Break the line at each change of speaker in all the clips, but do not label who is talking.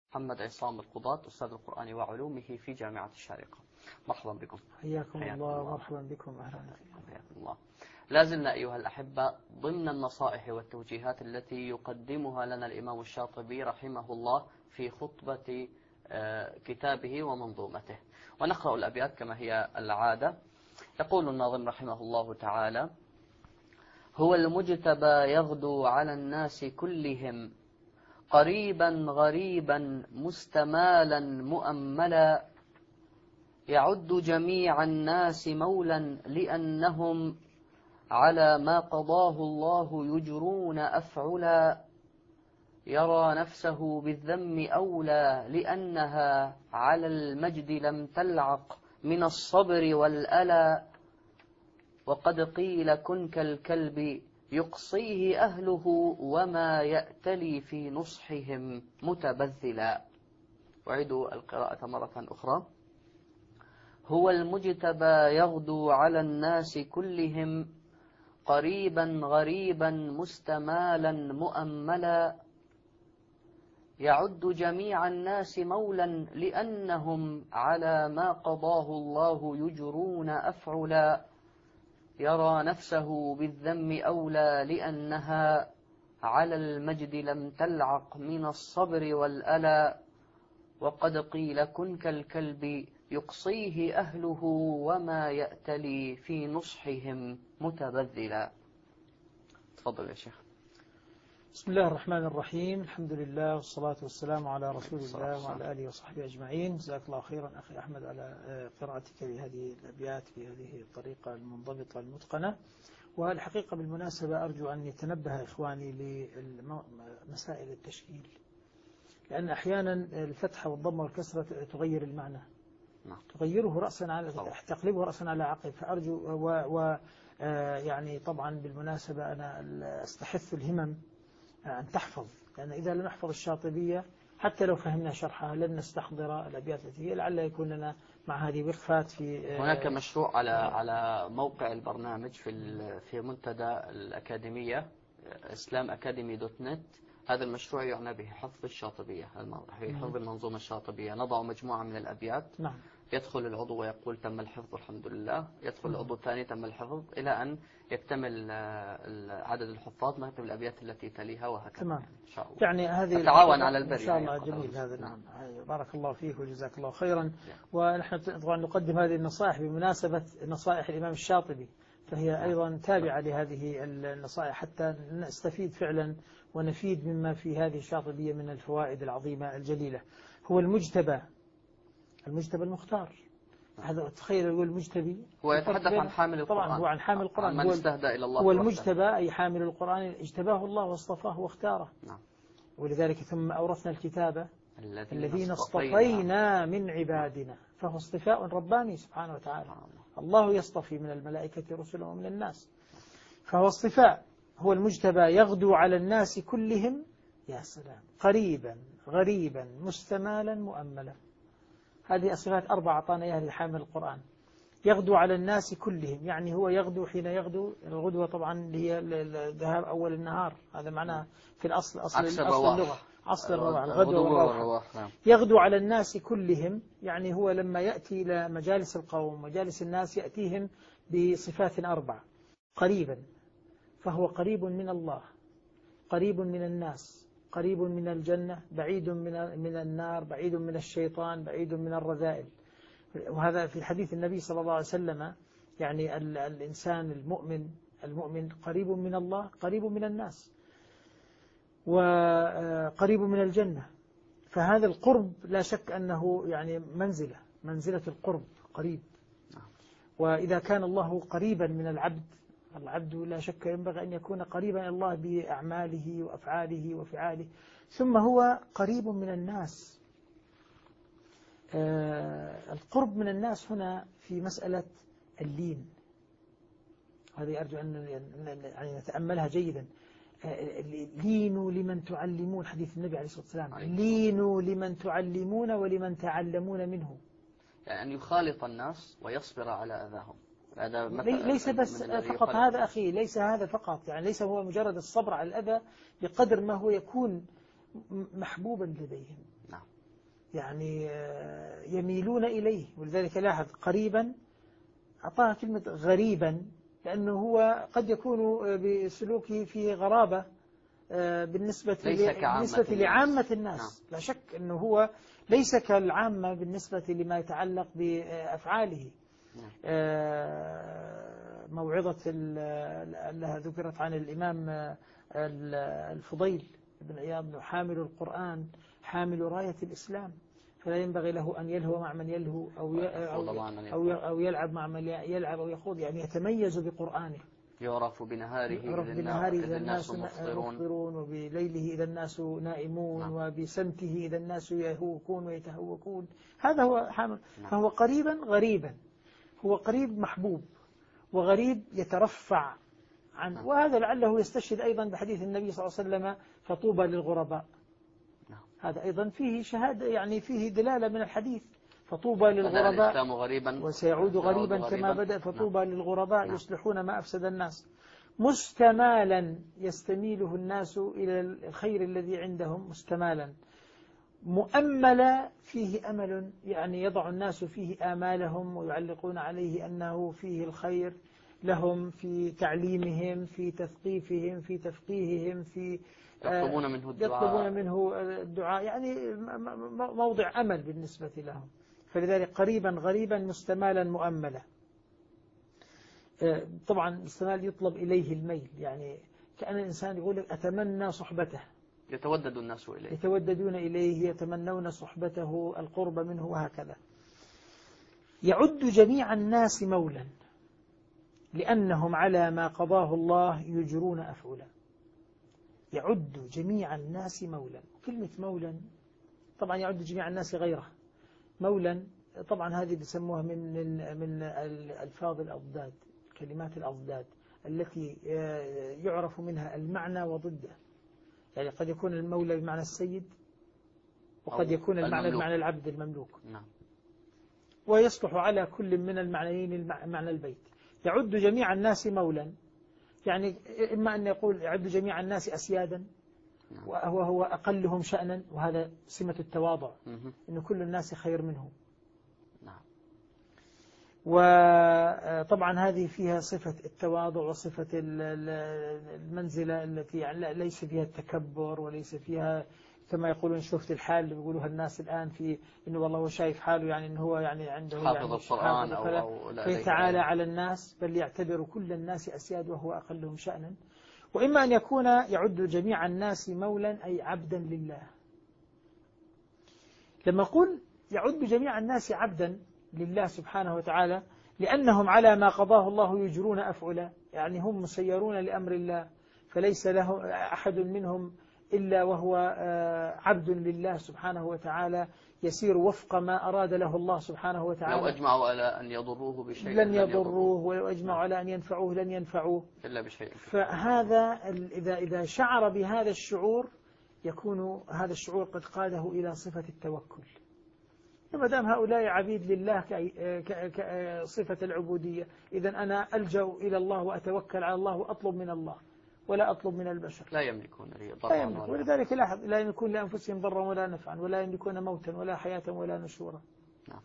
محمد عصام القضاة، أستاذ القرآن وعلومه في جامعة الشارقة. مرحبا بكم.
حياكم الله ومرحبا بكم. أهلا
الله. لازلنا أيها الأحبة ضمن النصائح والتوجيهات التي يقدمها لنا الإمام الشاطبي رحمه الله في خطبة كتابه ومنظومته، ونقرأ الأبيات كما هي العادة. يقول الناظم رحمه الله تعالى: هو المجتبى يغدو على الناس كلهم، قريبا غريبا مستمالا مؤملا، يعد جميع الناس مولا لأنهم على ما قضاه الله يجرون أفعلا، يرى نفسه بالذم أولى لأنها على المجد لم تلعق من الصبر والألا، وقد قيل كن كالكلب يقصيه أهله وما يأتلي في نصحهم متبذلا. أعيدوا القراءة مرة أخرى. هو المجتبى يغدو على الناس كلهم، قريبا غريبا مستمالا مؤملا، يعد جميع الناس مولا لأنهم على ما قضاه الله يجرون أفعلا، يرى نفسه بالذم أولى لأنها على المجد لم تلعق من الصبر والألا، وقد قيل كن كالكلب يقصيه أهله وما يأتلي في نصحهم متبذلا. تفضل يا شيخ.
بسم الله الرحمن الرحيم، الحمد لله والصلاة والسلام على رسول الله وعلى آله وصحبه أجمعين. جزاك الله خيرا أخي أحمد على قراءتك لهذه الأبيات بهذه الطريقة المنضبطة المتقنة. والحقيقة بالمناسبة أرجو أن يتنبه إخواني لمسائل التشكيل، لأن أحيانا الفتحة والضمة والكسرة تغير المعنى، تغيره رأسا على تقلبه رأسا على عقب. فأرجو يعني طبعا بالمناسبة أنا أستحث الهمم أن تحفظ، لأن إذا لم نحفظ الشاطبية حتى لو فهمنا شرحها لن نستحضر الأبيات التي هي، لعل يكون لنا مع هذه وقفات. في
هناك مشروع على موقع البرنامج في منتدى الأكاديمية islamacademy.net. هذا المشروع يعنى به حفظ الشاطبية، حفظ المنظومة الشاطبية. نضع مجموعة من الأبيات، يدخل العضو ويقول تم الحفظ الحمد لله، يدخل العضو الثاني تم الحفظ، إلى أن يكتمل عدد الحفاظ نكتب الأبيات التي تليها وهكذا.
تمام.
إن شاء الله.
يعني هذه
تعاون على البر.
إن شاء الله. جميل هذا. نعم. بارك الله فيك وجزاك الله خيرا. ونحن طبعا نقدم هذه النصائح بمناسبة نصائح الإمام الشاطبي، فهي أيضا تابعة لهذه النصائح حتى نستفيد فعلا ونفيد مما في هذه الشاطبية من الفوائد العظيمة الجليلة. هو المجتبى المختار. هذا تخيل يقول المجتبي،
هو يتحدث عن حامل القرآن.
طبعا هو عن حامل القرآن،
من استهدى إلى الله.
هو المجتبى أي حامل القرآن، اجتباه الله واصطفاه واختاره.
نعم.
ولذلك ثم أورثنا الكتاب الذين اصطفينا من عبادنا، فهو اصطفاء رباني سبحانه وتعالى. الله يصطفي من الملائكة رسلا ومن الناس، فهو اصطفاء. هو المجتبى يغدو على الناس كلهم، يا سلام، قريبا غريبا مستمالا مؤملا. هذه الصفات 4 أعطانا إياها لحامل القرآن. يغدو على الناس كلهم، يعني هو يغدو حين يغدو. الغدوة طبعا هي الذهاب أول النهار، هذا معناها في الأصل اللغة أصل الرواح، الغدوة والروح. يغدو على الناس كلهم، يعني هو لما يأتي إلى مجالس القوم مجالس الناس يأتيهم بصفات 4. قريبا، فهو قريب من الله، قريب من الناس، قريب من الجنة، بعيد من النار، بعيد من الشيطان، بعيد من الرذائل. وهذا في حديث النبي صلى الله عليه وسلم، يعني الإنسان المؤمن قريب من الله، قريب من الناس، وقريب من الجنة. فهذا القرب لا شك أنه يعني منزلة القرب قريب. وإذا كان الله قريبا من العبد لا شك ينبغي أن يكون قريبا إلى الله بأعماله وأفعاله وفعاله. ثم هو قريب من الناس. القرب من الناس هنا في مسألة اللين، هذه أرجو أن يعني نتأملها جيدا. لينوا لمن تعلمون، حديث النبي عليه الصلاة والسلام، لينوا لمن تعلمون ولمن تعلمون منه،
يعني أن يخالط الناس ويصبر على أذاهم.
ليس بس فقط هذا أخي، ليس هذا فقط، يعني ليس هو مجرد الصبر على الأذى بقدر ما هو يكون محبوبا لديهم.
نعم.
يعني يميلون إليه. ولذلك لاحظ قريبا أعطاها كلمة غريبا، لأنه هو قد يكون بسلوكه فيه غرابة بالنسبة لعامة الناس. لا شك أنه هو ليس كالعامة بالنسبة لما يتعلق بأفعاله. موعظة التي ذكرت عن الإمام الفضيل بن عياض: حامل القرآن حامل راية الإسلام، فلا ينبغي له أن يلهو مع من يلهو أو يلعب مع من يلعب أو يخوض، يعني يتميز بقرآنه.
يعرف بنهاره
إذا الناس مفطرون، وبليله إذا الناس نائمون، نعم. وبسمته إذا الناس يهوكون ويتهوكون. هذا هو حامل. نعم. فهو قريبا غريبا، هو قريب محبوب، وغريب يترفع عنه. نعم. وهذا لعله يستشهد أيضا بحديث النبي صلى الله عليه وسلم: فطوبى للغرباء. نعم. هذا أيضا فيه شهادة، يعني فيه دلالة من الحديث: فطوبى للغرباء وسيعود غريبا كما بدأ، فطوبى للغرباء يصلحون ما أفسد الناس. مستمالا يستميله الناس إلى الخير الذي عندهم، مستمالا. مؤملا فيه أمل، يعني يضع الناس فيه آمالهم ويعلقون عليه أنه فيه الخير لهم في تعليمهم، في تثقيفهم، في تفقيههم، في يطلبون منه الدعاء، يعني موضع أمل بالنسبة لهم. فلذلك قريبا غريبا مستمالا مؤملا. طبعا مستمال يطلب إليه الميل، يعني كأن الإنسان يقول أتمنى صحبته،
يتودد الناس إليه،
يتوددون إليه، يتمنون صحبته، القرب منه، وهكذا. يعد جميع الناس مولا لأنهم على ما قضاه الله يجرون أفعلا. يعد جميع الناس مولا. كلمة مولا طبعا يعد جميع الناس غيره مولا، طبعا هذه بيسموها من الألفاظ الأضداد، كلمات الأضداد التي يعرف منها المعنى وضده. يعني قد يكون المولى بمعنى السيد، وقد يكون المعنى بمعنى العبد المملوك.
نعم.
ويصلح على كل من المعنيين معنى البيت. يعد جميع الناس مولا، يعني إما أن يقول يعد جميع الناس أسيادا، وهو أقلهم شأنا، وهذا سمة التواضع، إن كل الناس خير منه.
نعم.
وطبعا هذه فيها صفة التواضع وصفة المنزلة التي يعني ليس فيها التكبر، وليس فيها كما يقولون شفت الحال اللي بيقولوها الناس الآن في إنه والله هو شايف حاله، يعني إنه هو يعني عنده
حافظ القرآن أو
فيتعالى على الناس، بل يعتبر كل الناس أسياد وهو أقلهم شأنا. وإما أن يكون يعد جميع الناس مولا أي عبدا لله. لما أقول يعد جميع الناس عبدا لله سبحانه وتعالى لأنهم على ما قضاه الله يجرون أفعلا، يعني هم مسيرون لأمر الله، فليس له أحد منهم إلا وهو عبد لله سبحانه وتعالى، يسير وفق ما أراد له الله سبحانه وتعالى.
لو أجمعوا على أن يضروه بشيء
لن يضروه، ولو أجمعوا على أن ينفعوه لن ينفعوه
إلا بشيء.
فهذا إذا شعر بهذا الشعور يكون هذا الشعور قد قاده إلى صفة التوكل. ما دام هؤلاء عبيد لله كصفة العبودية، إذن أنا ألجأ إلى الله وأتوكل على الله وأطلب من الله ولا أطلب من البشر.
لا يملكون ضرا،
ولذلك لا يملكون لأنفسهم ضرا ولا نفعا، ولا يملكون موتا ولا حياة ولا نشورا.
نعم.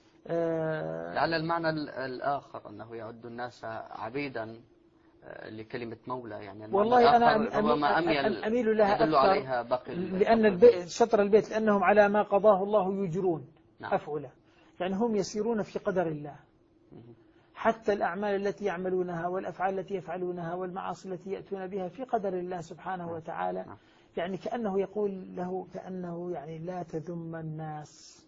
لعل المعنى الآخر أنه يعد الناس عبيدا لكلمة مولى، يعني
والله أنا أميل لها أكثر
عليها باقي،
لأن شطر البيت لأنهم على ما قضاه الله يجرون. نعم. أفعلا، يعني هم يسيرون في قدر الله، حتى الأعمال التي يعملونها والأفعال التي يفعلونها والمعاصي التي يأتون بها في قدر الله سبحانه وتعالى. يعني كأنه يقول له كأنه يعني لا تذم الناس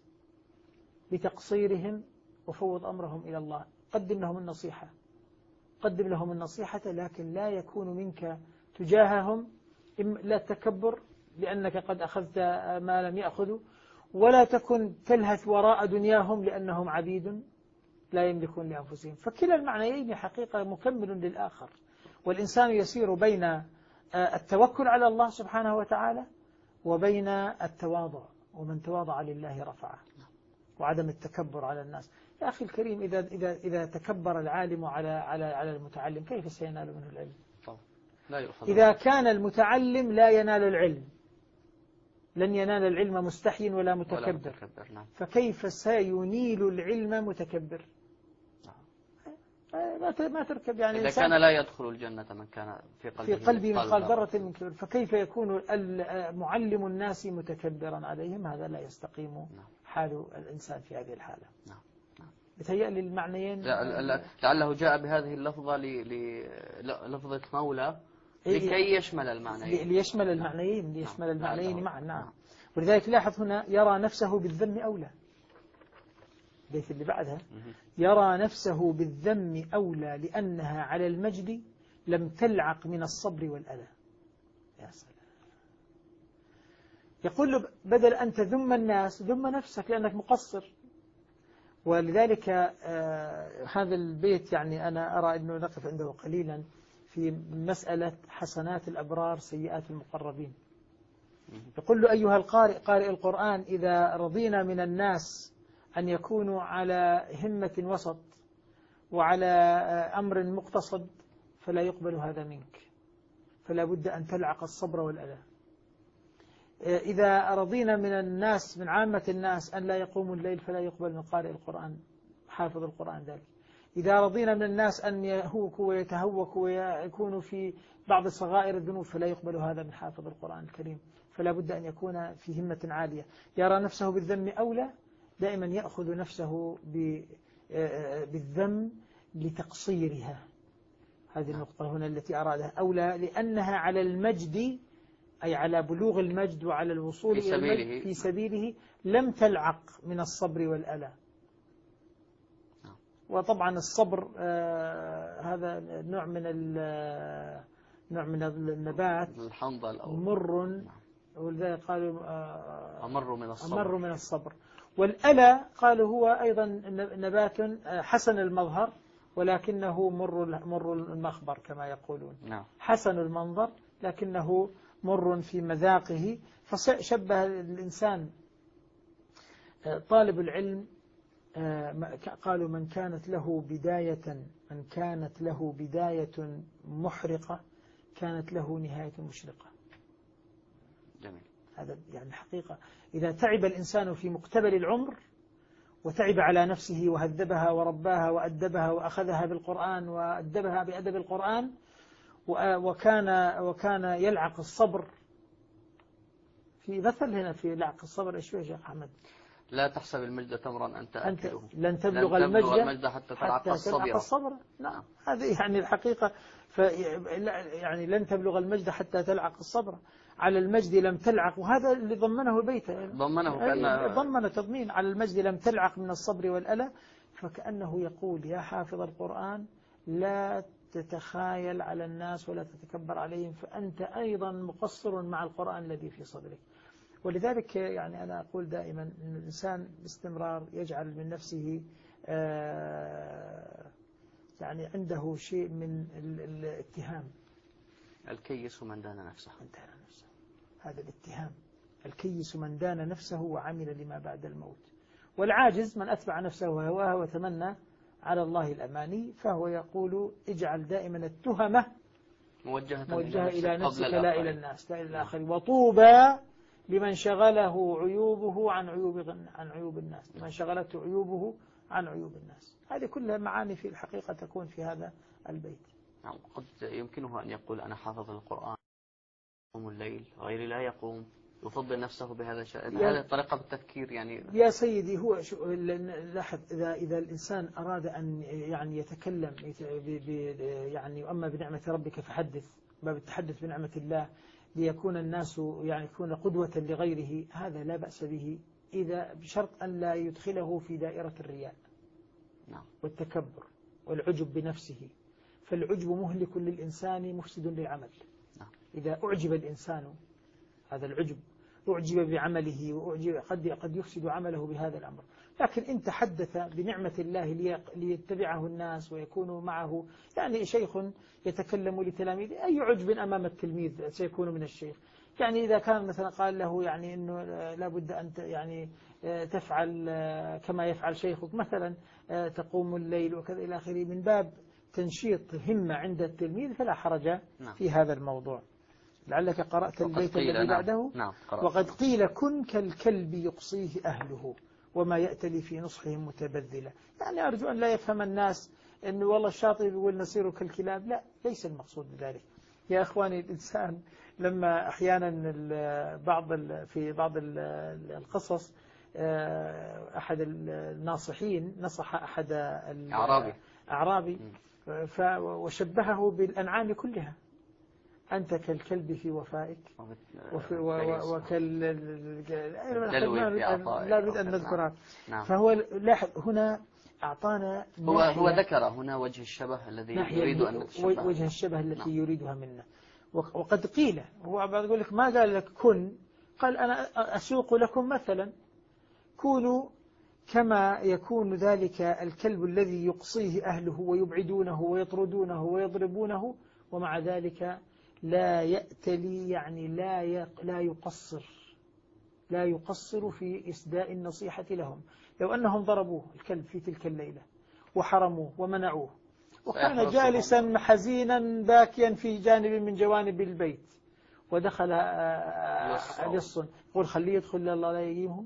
بتقصيرهم وفوض أمرهم إلى الله. قدم لهم النصيحة، قدم لهم النصيحة، لكن لا يكون منك تجاههم لا تكبر لأنك قد أخذت ما لم يأخذوا، ولا تكن تلهث وراء دنياهم لأنهم عبيد لا يملكون لأنفسهم. فكلا المعنيين حقيقة مكمل للآخر، والإنسان يسير بين التوكل على الله سبحانه وتعالى وبين التواضع، ومن تواضع لله رفعه، وعدم التكبر على الناس. يا أخي الكريم، إذا تكبر العالم على المتعلم كيف سينال منه العلم؟
لا
إذا كان المتعلم لا ينال العلم لن ينال العلم مستحي ولا متكبر.
نعم.
فكيف سينيل العلم متكبر؟ ما تركب يعني.
إذا كان لا يدخل الجنة من كان في
قلبه مثقال ذرة من كبر، فكيف يكون معلم الناس متكبرا عليهم؟ هذا لا يستقيم حال الإنسان في هذه الحالة. يتهيألي المعنيين.
لعله جاء بهذه اللفظة لفظة مولى لكي يشمل المعنيين.
ليشمل المعنيين، ليشمل المعنيين معا. نعم. ولذلك لاحظ هنا يرى نفسه بالذم أولى. البيت اللي بعدها يرى نفسه بالذم أولى لأنها على المجد لم تلعق من الصبر والأذى. يا سلام. يقول له بدل أن تذم الناس ذم نفسك لأنك مقصر. ولذلك هذا البيت يعني أنا أرى أنه نقف عنده قليلا في مسألة حسنات الأبرار سيئات المقربين. يقول له أيها القارئ، قارئ القرآن، إذا رضينا من الناس أن يكونوا على همة وسط وعلى أمر مقتصد فلا يقبل هذا منك، فلا بد أن تلعق الصبر والأذى. إذا رضينا من الناس، من عامة الناس، أن لا يقوموا الليل فلا يقبل من قارئ القرآن حافظ القرآن ذلك. إذا رضينا من الناس أن يهوكوا ويتهوكوا ويكونوا في بعض صغائر الذنوب فلا يقبل هذا من حافظ القرآن الكريم. فلا بد أن يكون في همة عالية. يرى نفسه بالذم أولى، دائما يأخذ نفسه بالذم لتقصيرها. هذه النقطة هنا التي أرادها أولى، لأنها على المجد، أي على بلوغ المجد وعلى الوصول إلى المجد في سبيله لم تلعق من الصبر والألى. وطبعا الصبر هذا نوع من النبات مر، ولذلك قالوا أمر من الصبر. والألى قالوا هو أيضا نبات حسن المظهر ولكنه مر المخبر كما يقولون. حسن المنظر لكنه مر في مذاقه. فشبه الإنسان طالب العلم، قالوا من كانت له بداية محرقة كانت له نهاية مشرقة.
جميل.
هذا يعني حقيقة. إذا تعب الإنسان في مقتبل العمر وتعب على نفسه وهذبها ورباها وأدبها وأخذها بالقرآن وأدبها بأدب القرآن، وكان يلعق الصبر. في مثل هنا في لعق الصبر إيش يا شيخ أحمد؟
لا تحسب المجد تمرا أنت أكله،
لن تبلغ المجد
حتى تلعق الصبر.
نعم. هذه يعني الحقيقة. يعني لن تبلغ المجد حتى تلعق الصبر. على المجد لم تلعق، وهذا اللي ضمنه البيت، ضمن تضمين على المجد لم تلعق من الصبر والألى. فكأنه يقول يا حافظ القرآن لا تتخايل على الناس ولا تتكبر عليهم، فأنت أيضا مقصر مع القرآن الذي في صدرك. ولذلك يعني أنا أقول دائما أن الإنسان باستمرار يجعل من نفسه يعني عنده شيء من الاتهام.
الكيس من دان نفسه.
هذا الاتهام. الكيس من دان نفسه وعمل لما بعد الموت. والعاجز من أتبع نفسه وهواه وتمنى على الله الأماني. فهو يقول اجعل دائما التهمة موجهة إلى نفسك لا إلى الناس لا إلى الآخرين. وطوبى لمن شغله عيوبه عن عيوب الناس، لمن شغلته عيوبه عن عيوب الناس. هذه كلها معاني في الحقيقة تكون في هذا البيت.
نعم. قد يمكنه أن يقول أنا حافظ القرآن يقوم الليل، غيري لا يقوم، يفضل نفسه بهذا الشيء. هذه طريقة بالتفكير يعني.
يا سيدي هو لاحظ إذا الإنسان أراد أن يعني يتكلم يعني أما بنعمة ربك فحدث، باب التحدث بنعمة الله ليكون الناس يعني يكون قدوة لغيره، هذا لا بأس به إذا بشرط أن لا يدخله في دائرة الرياء والتكبر والعجب بنفسه. فالعجب مهلك للإنسان مفسد للعمل. إذا أعجب الإنسان، هذا العجب، أعجب بعمله وأعجب قد يفسد عمله بهذا الأمر. لكن إن تحدث بنعمة الله ليتبعه الناس ويكونوا معه، يعني شيخ يتكلم لتلاميذه، أي عجب أمام التلميذ سيكون من الشيخ؟ يعني إذا كان مثلا قال له يعني إنه لابد أن يعني تفعل كما يفعل شيخك مثلا، تقوم الليل وكذا إلى آخره، من باب تنشيط همة عند التلميذ، فلا حرج في هذا الموضوع. لعلك قرأت البيت الذي بعده.
نعم.
وقد قيل كن كالكلب يقصيه أهله وما يأتلي في نصحهم متبذلا. يعني أرجو أن لا يفهم الناس أنه والله الشاطئ يقول نصير كالكلاب، لا، ليس المقصود بذلك. يا أخواني، الإنسان لما أحيانا في بعض القصص أحد الناصحين نصح أحد الأعرابي وشبهه بالأنعام كلها: أنت كالكلب في وفائك لا أريد أن نذكرها. فهو لاحظ هنا أعطانا
هو ذكر هنا وجه الشبه الذي يريد أن نتشبه،
وجه الشبه التي يريدها منا. وقد قيل، هو يقول لك ما قال لك كن، قال أنا أسوق لكم مثلا: كونوا كما يكون ذلك الكلب الذي يقصيه أهله ويبعدونه ويطردونه ويضربونه، ومع ذلك لا يأتلي، يعني لا يقصر في إسداء النصيحة لهم. لو أنهم ضربوه الكلب في تلك الليلة وحرموه ومنعوه وكان جالسا حزينا باكيا في جانب من جوانب البيت ودخل لص، يقول خليه يدخل الله لا يقيمهم.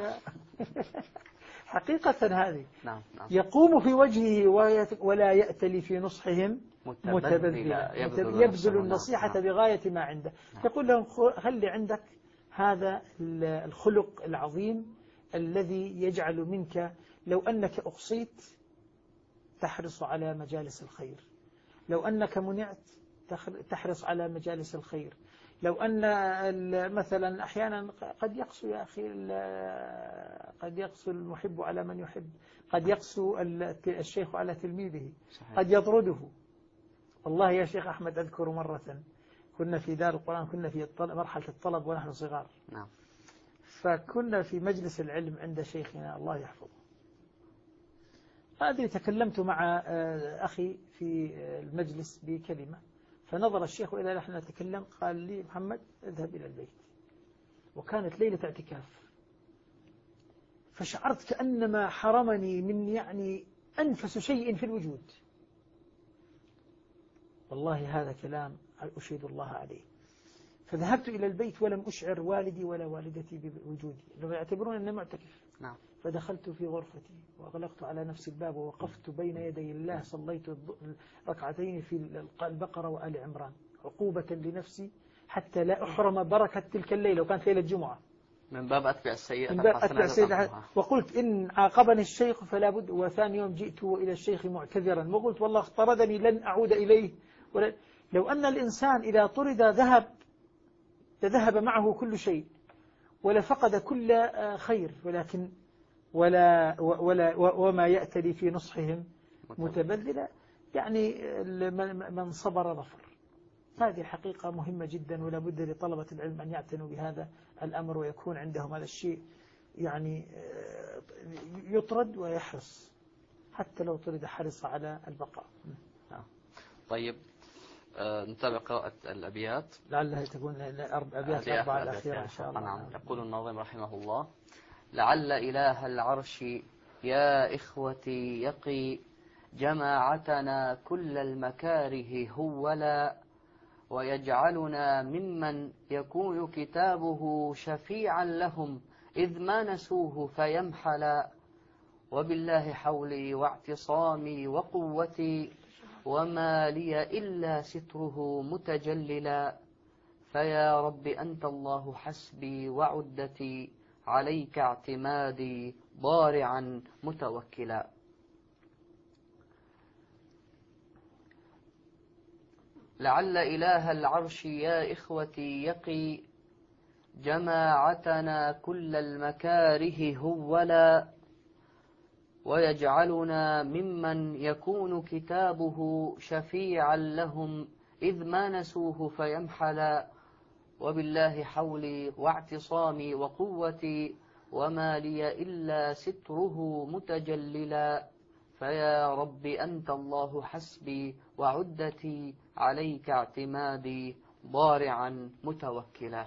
حقيقة هذه يقوم في وجهه ولا يأتلي في نصحهم متبذلا، يبذل النصيحة بغاية ما عنده. يقول لهم خلي عندك هذا الخلق العظيم الذي يجعل منك لو أنك أقصيت تحرص على مجالس الخير، لو أنك منعت تحرص على مجالس الخير، لو أن مثلا أحيانا قد يقسو يا أخي، قد يقسو المحب على من يحب، قد يقسو الشيخ على تلميذه، قد يطرده. والله يا شيخ أحمد أذكر مرة كنا في دار القرآن، كنا في مرحلة الطلب ونحن صغار، فكنا في مجلس العلم عند شيخنا الله يحفظه. أدري تكلمت مع أخي في المجلس بكلمة، فنظر الشيخ إلى نحن نتكلم قال لي: محمد اذهب إلى البيت. وكانت ليلة اعتكاف، فشعرت كأنما حرمني من يعني أنفس شيء في الوجود. والله هذا كلام أشهد الله عليه. فذهبت إلى البيت ولم أشعر والدي ولا والدتي بوجودي، لو يعتبرون أني معتكف. فدخلت في غرفتي وأغلقت على نفسي الباب ووقفت بين يدي الله، صليت ركعتين في البقرة وآل عمران عقوبة لنفسي حتى لا أحرم بركة تلك الليلة، وكانت ليلة جمعة،
من باب أتبع السيئة.
وقلت إن عاقبني الشيخ فلا بد. وثاني يوم جئت إلى الشيخ معتذرا وقلت والله اختردني لن أعود إليه. لو أن الإنسان إذا طرد ذهب معه كل شيء ولفقد كل خير، ولكن وما يأتلي في نصحهم متبذلا، يعني من صبر ظفر. هذه حقيقة مهمة جدا، ولا بد لطلبة العلم أن يعتنوا بهذا الأمر ويكون عندهم هذا الشيء، يعني يطرد ويحرص، حتى لو طرد حرص على البقاء.
طيب، نتابع قراءة الأبيات،
لعلها تكون أبيات الأربعة الأخيرة إن شاء الله.
نعم. يقول الناظم رحمه الله: لعل إله العرش يا إخوتي يقي جماعتنا كل المكاره هولا، ويجعلنا ممن يكون كتابه شفيعا لهم إذ ما نسوه فيمحلا، وبالله حولي واعتصامي وقوتي وما لي إلا ستره متجللا، فيا رب أنت الله حسبي وعدتي عليك اعتمادي ضارعا متوكلا. لعل إله العرش يا إخوتي يقي جماعتنا كل المكاره هولا، ويجعلنا ممن يكون كتابه شفيعا لهم إذ ما نسوه فيمحلا، وبالله حولي واعتصامي وقوتي وما لي إلا ستره متجللا، فيا رب أنت الله حسبي وعدتي عليك اعتمادي ضارعا متوكلا.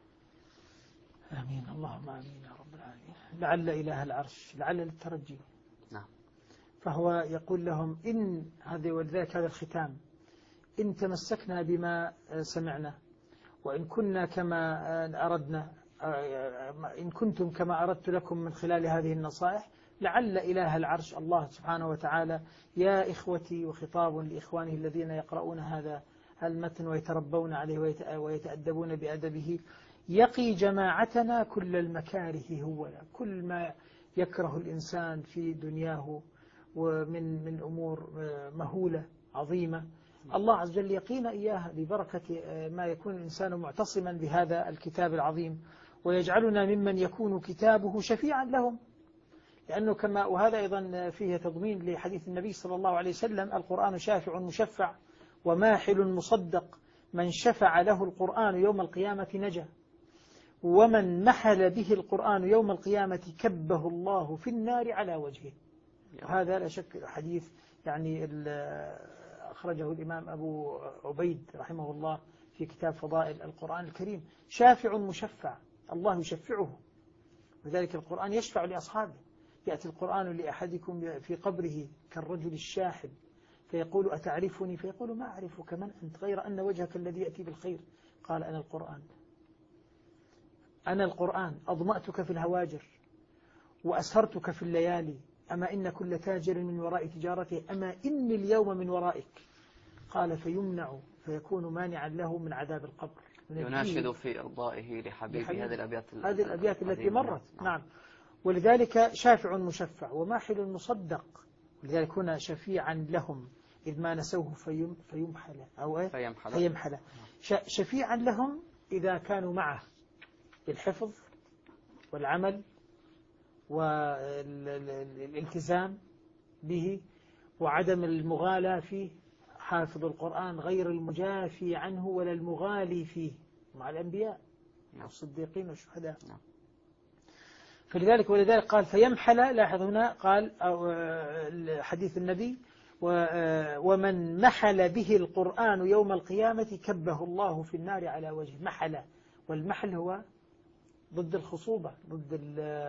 آمين، اللهم آمين يا رب العالمين. لعل إله العرش، لعل للترجي. فهو يقول لهم إن هذا، ولذلك هذا الختام: إن تمسكنا بما سمعنا وإن كنا كما أردنا إن كنتم كما أردت لكم من خلال هذه النصائح لعل إله العرش الله سبحانه وتعالى يا إخوتي، وخطاب لإخوانه الذين يقرؤون هذا المتن ويتربون عليه ويتأدبون بأدبه، يقي جماعتنا كل المكاره هو كل ما يكره الإنسان في دنياه ومن أمور مهولة عظيمة، الله عز وجل يقينا إياها ببركة ما يكون الإنسان معتصما بهذا الكتاب العظيم، ويجعلنا ممن يكون كتابه شفيعا لهم. لأنه كما وهذا أيضا فيه تضمين لحديث النبي صلى الله عليه وسلم: القرآن شافع مشفع وماحل مصدق، من شفع له القرآن يوم القيامة نجا، ومن محل به القرآن يوم القيامة كبه الله في النار على وجهه. هذا لا شك حديث يعني أخرجه الإمام أبو عبيد رحمه الله في كتاب فضائل القرآن الكريم. شافع مشفع، الله يشفعه، وذلك القرآن يشفع لأصحابه. يأتي القرآن لأحدكم في قبره كالرجل الشاحب فيقول: أتعرفني؟ فيقول: ما أعرفك، من أنت؟ غير أن وجهك الذي يأتي بالخير. قال: أنا القرآن، أنا القرآن، أضمأتك في الهواجر وأسهرتك في الليالي، أما إن كل تاجر من وراء تجارته، أما إني اليوم من ورائك. قال: فيمنع، فيكون مانعا له من عذاب القبر.
يناشد في إرضائه لحبيبه. هذه
الأبيات التي مرت. نعم. ولذلك شافع مشفع وماحل مصدق، ولذلك هنا شفيعا لهم إذ ما نسوه فيمحل أو فيمحل. شفيعا لهم إذا كانوا معه بالحفظ والعمل والالتزام به وعدم المغالاة فيه. حافظ القرآن غير المجافي عنه ولا المغالي فيه، مع الأنبياء والصديقين والشهداء. ولذلك قال فيمحل. لاحظ هنا قال حديث النبي: ومن محل به القرآن يوم القيامة كبه الله في النار على وجهه. محل، والمحل هو ضد الخصوبة، ضد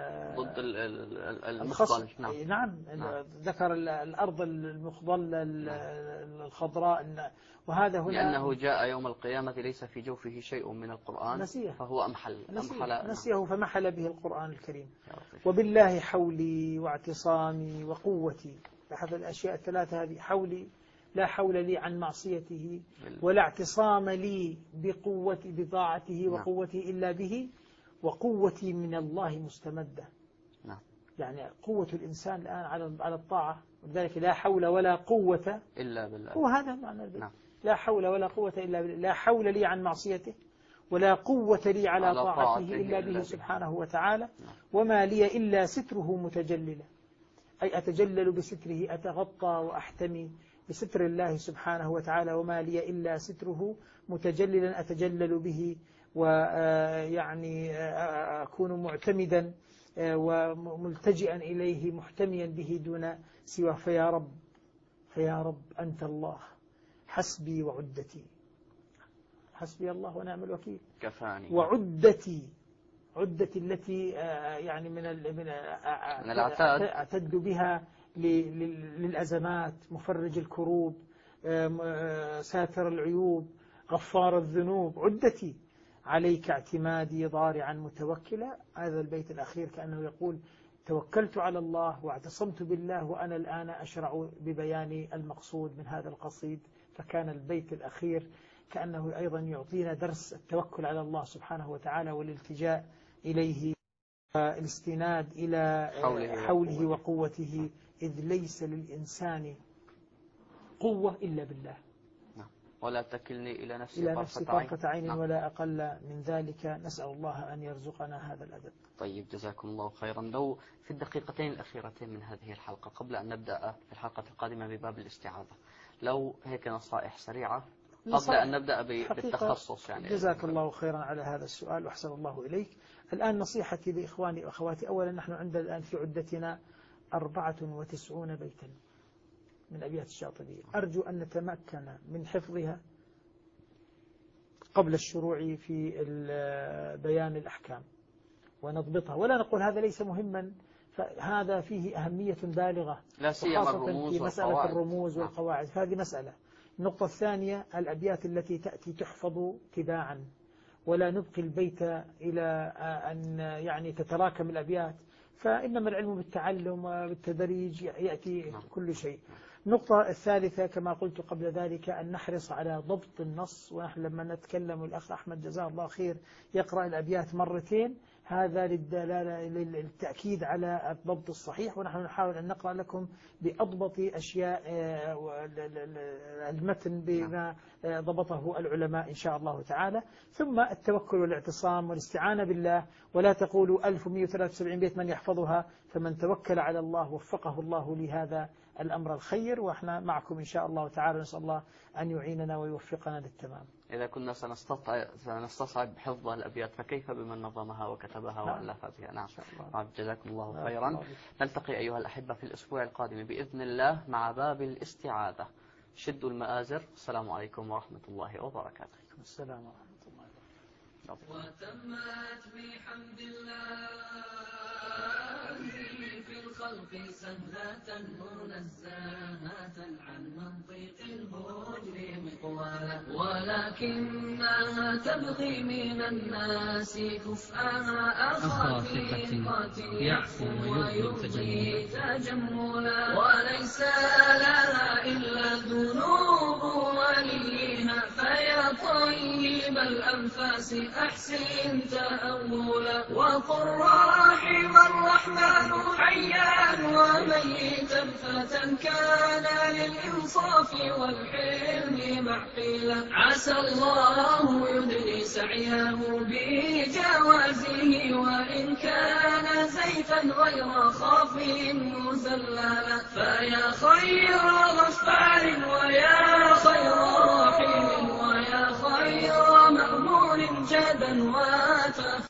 المخضل.
نعم. ذكر الأرض المخضلة الخضراء، وهذا هنا
لأنه جاء يوم القيامة ليس في جوفه شيء من القرآن
نسيه،
فهو
نسيه فمحل به القرآن الكريم. وبالله حولي واعتصامي وقوتي. لاحظ الأشياء الثلاثة هذه: حولي، لا حول لي عن معصيته، ولا اعتصام لي بقوتي بطاعته وقوتي إلا به، وقوتي من الله مستمدة. يعني قوة الإنسان الآن على الطاعة، ولذلك لا حول ولا قوة
إلا بالله.
هو هذا معنى البيت. لا حول ولا قوة إلا بالله. لا حول لي عن معصيته، ولا قوة لي على طاعته إلا به سبحانه وتعالى. وما لي إلا ستره متجللا، أي أتجلل بستره، أتغطى وأحتمي بستر الله سبحانه وتعالى. وما لي إلا ستره متجللا أتجلل به، ويعني أكون معتمدا وملتجئا إليه محتميا به دون سواه. فيا رب أنت الله حسبي وعدتي. حسبي الله ونعم الوكيل.
كفاني.
وعدتي التي يعني من
العتاد
أعتد بها للأزمات، مفرج الكروب، ساتر العيوب، غفار الذنوب. عدتي عليك اعتمادي ضارعا متوكلا. هذا البيت الأخير كأنه يقول: توكلت على الله واعتصمت بالله، وأنا الآن أشرع ببيان المقصود من هذا القصيد. فكان البيت الأخير كأنه أيضا يعطينا درس التوكل على الله سبحانه وتعالى والالتجاء إليه والاستناد إلى حوله وقوته، إذ ليس للإنسان قوة إلا بالله.
ولا تكلني إلى نفسي طرفة عين
ولا أقل من ذلك. نسأل الله أن يرزقنا هذا الأدب.
طيب، جزاكم الله خيرا. لو في الدقيقتين الأخيرتين من هذه الحلقة قبل أن نبدأ في الحلقة القادمة بباب الاستعاذة، لو هيك نصائح سريعة قبل أن نبدأ بالتخصص. يعني
جزاك الله خيرا على هذا السؤال وأحسن الله إليك. الآن نصيحتي لإخواني وأخواتي: أولا نحن عندنا الآن في عدتنا 94 بيتا من أبيات الشاطبية، أرجو أن نتمكن من حفظها قبل الشروع في بيان الأحكام ونضبطها. ولا نقول هذا ليس مهما، فهذا فيه أهمية بالغة،
لا سيما
الرموز في مسألة الرموز والقواعد. فهذه مسألة. النقطة الثانية: الأبيات التي تأتي تحفظ تباعا، ولا نبقي البيت إلى أن يعني تتراكم الأبيات، فإنما العلم بالتعلم وبالتدريج يأتي كل شيء. النقطة الثالثة كما قلت قبل ذلك أن نحرص على ضبط النص، ونحن لما نتكلم الأخ أحمد جزاه الله خير يقرأ الأبيات مرتين، هذا للتأكيد على الضبط الصحيح، ونحن نحاول أن نقرأ لكم بأضبط أشياء المتن بما ضبطه العلماء إن شاء الله تعالى. ثم التوكل والاعتصام والاستعانة بالله، ولا تقولوا 1173 بيت من يحفظها، فمن توكل على الله وفقه الله لهذا الأمر الخير، وإحنا معكم إن شاء الله تعالى، نسأل الله أن يعيننا ويوفقنا للتمام.
إذا كنا سنستصعب حفظ الأبيات فكيف بمن نظمها وكتبها وألف بها؟ نعم، جزاكم الله خيرا. نلتقي أيها الأحبة في الأسبوع القادم بإذن الله مع باب الاستعاذة. شدوا المآزر. السلام عليكم ورحمة الله وبركاته.
السلام ورحمة الله وبركاته.
وتمت بحمد الله في الخلق سهلة منزهة عن منطق المجرم قوالا، ولكنها تبغي من الناس كفءها أخافقة يعفو ويبغي تجملا، وليس لها إلا ذنوب وليها، فيا طيب الأنفاس أحسن تأولا، وقل رحم الرحمن حيا وميتا فتى كان للإنصاف والحلم معقلا، عسى الله يدني سعيه بجوازه، وإن كان زيفا غير خاف مذللا، فيا خير غفار ويا خير رحيم ويا خير مأمون جدا وتفضلا.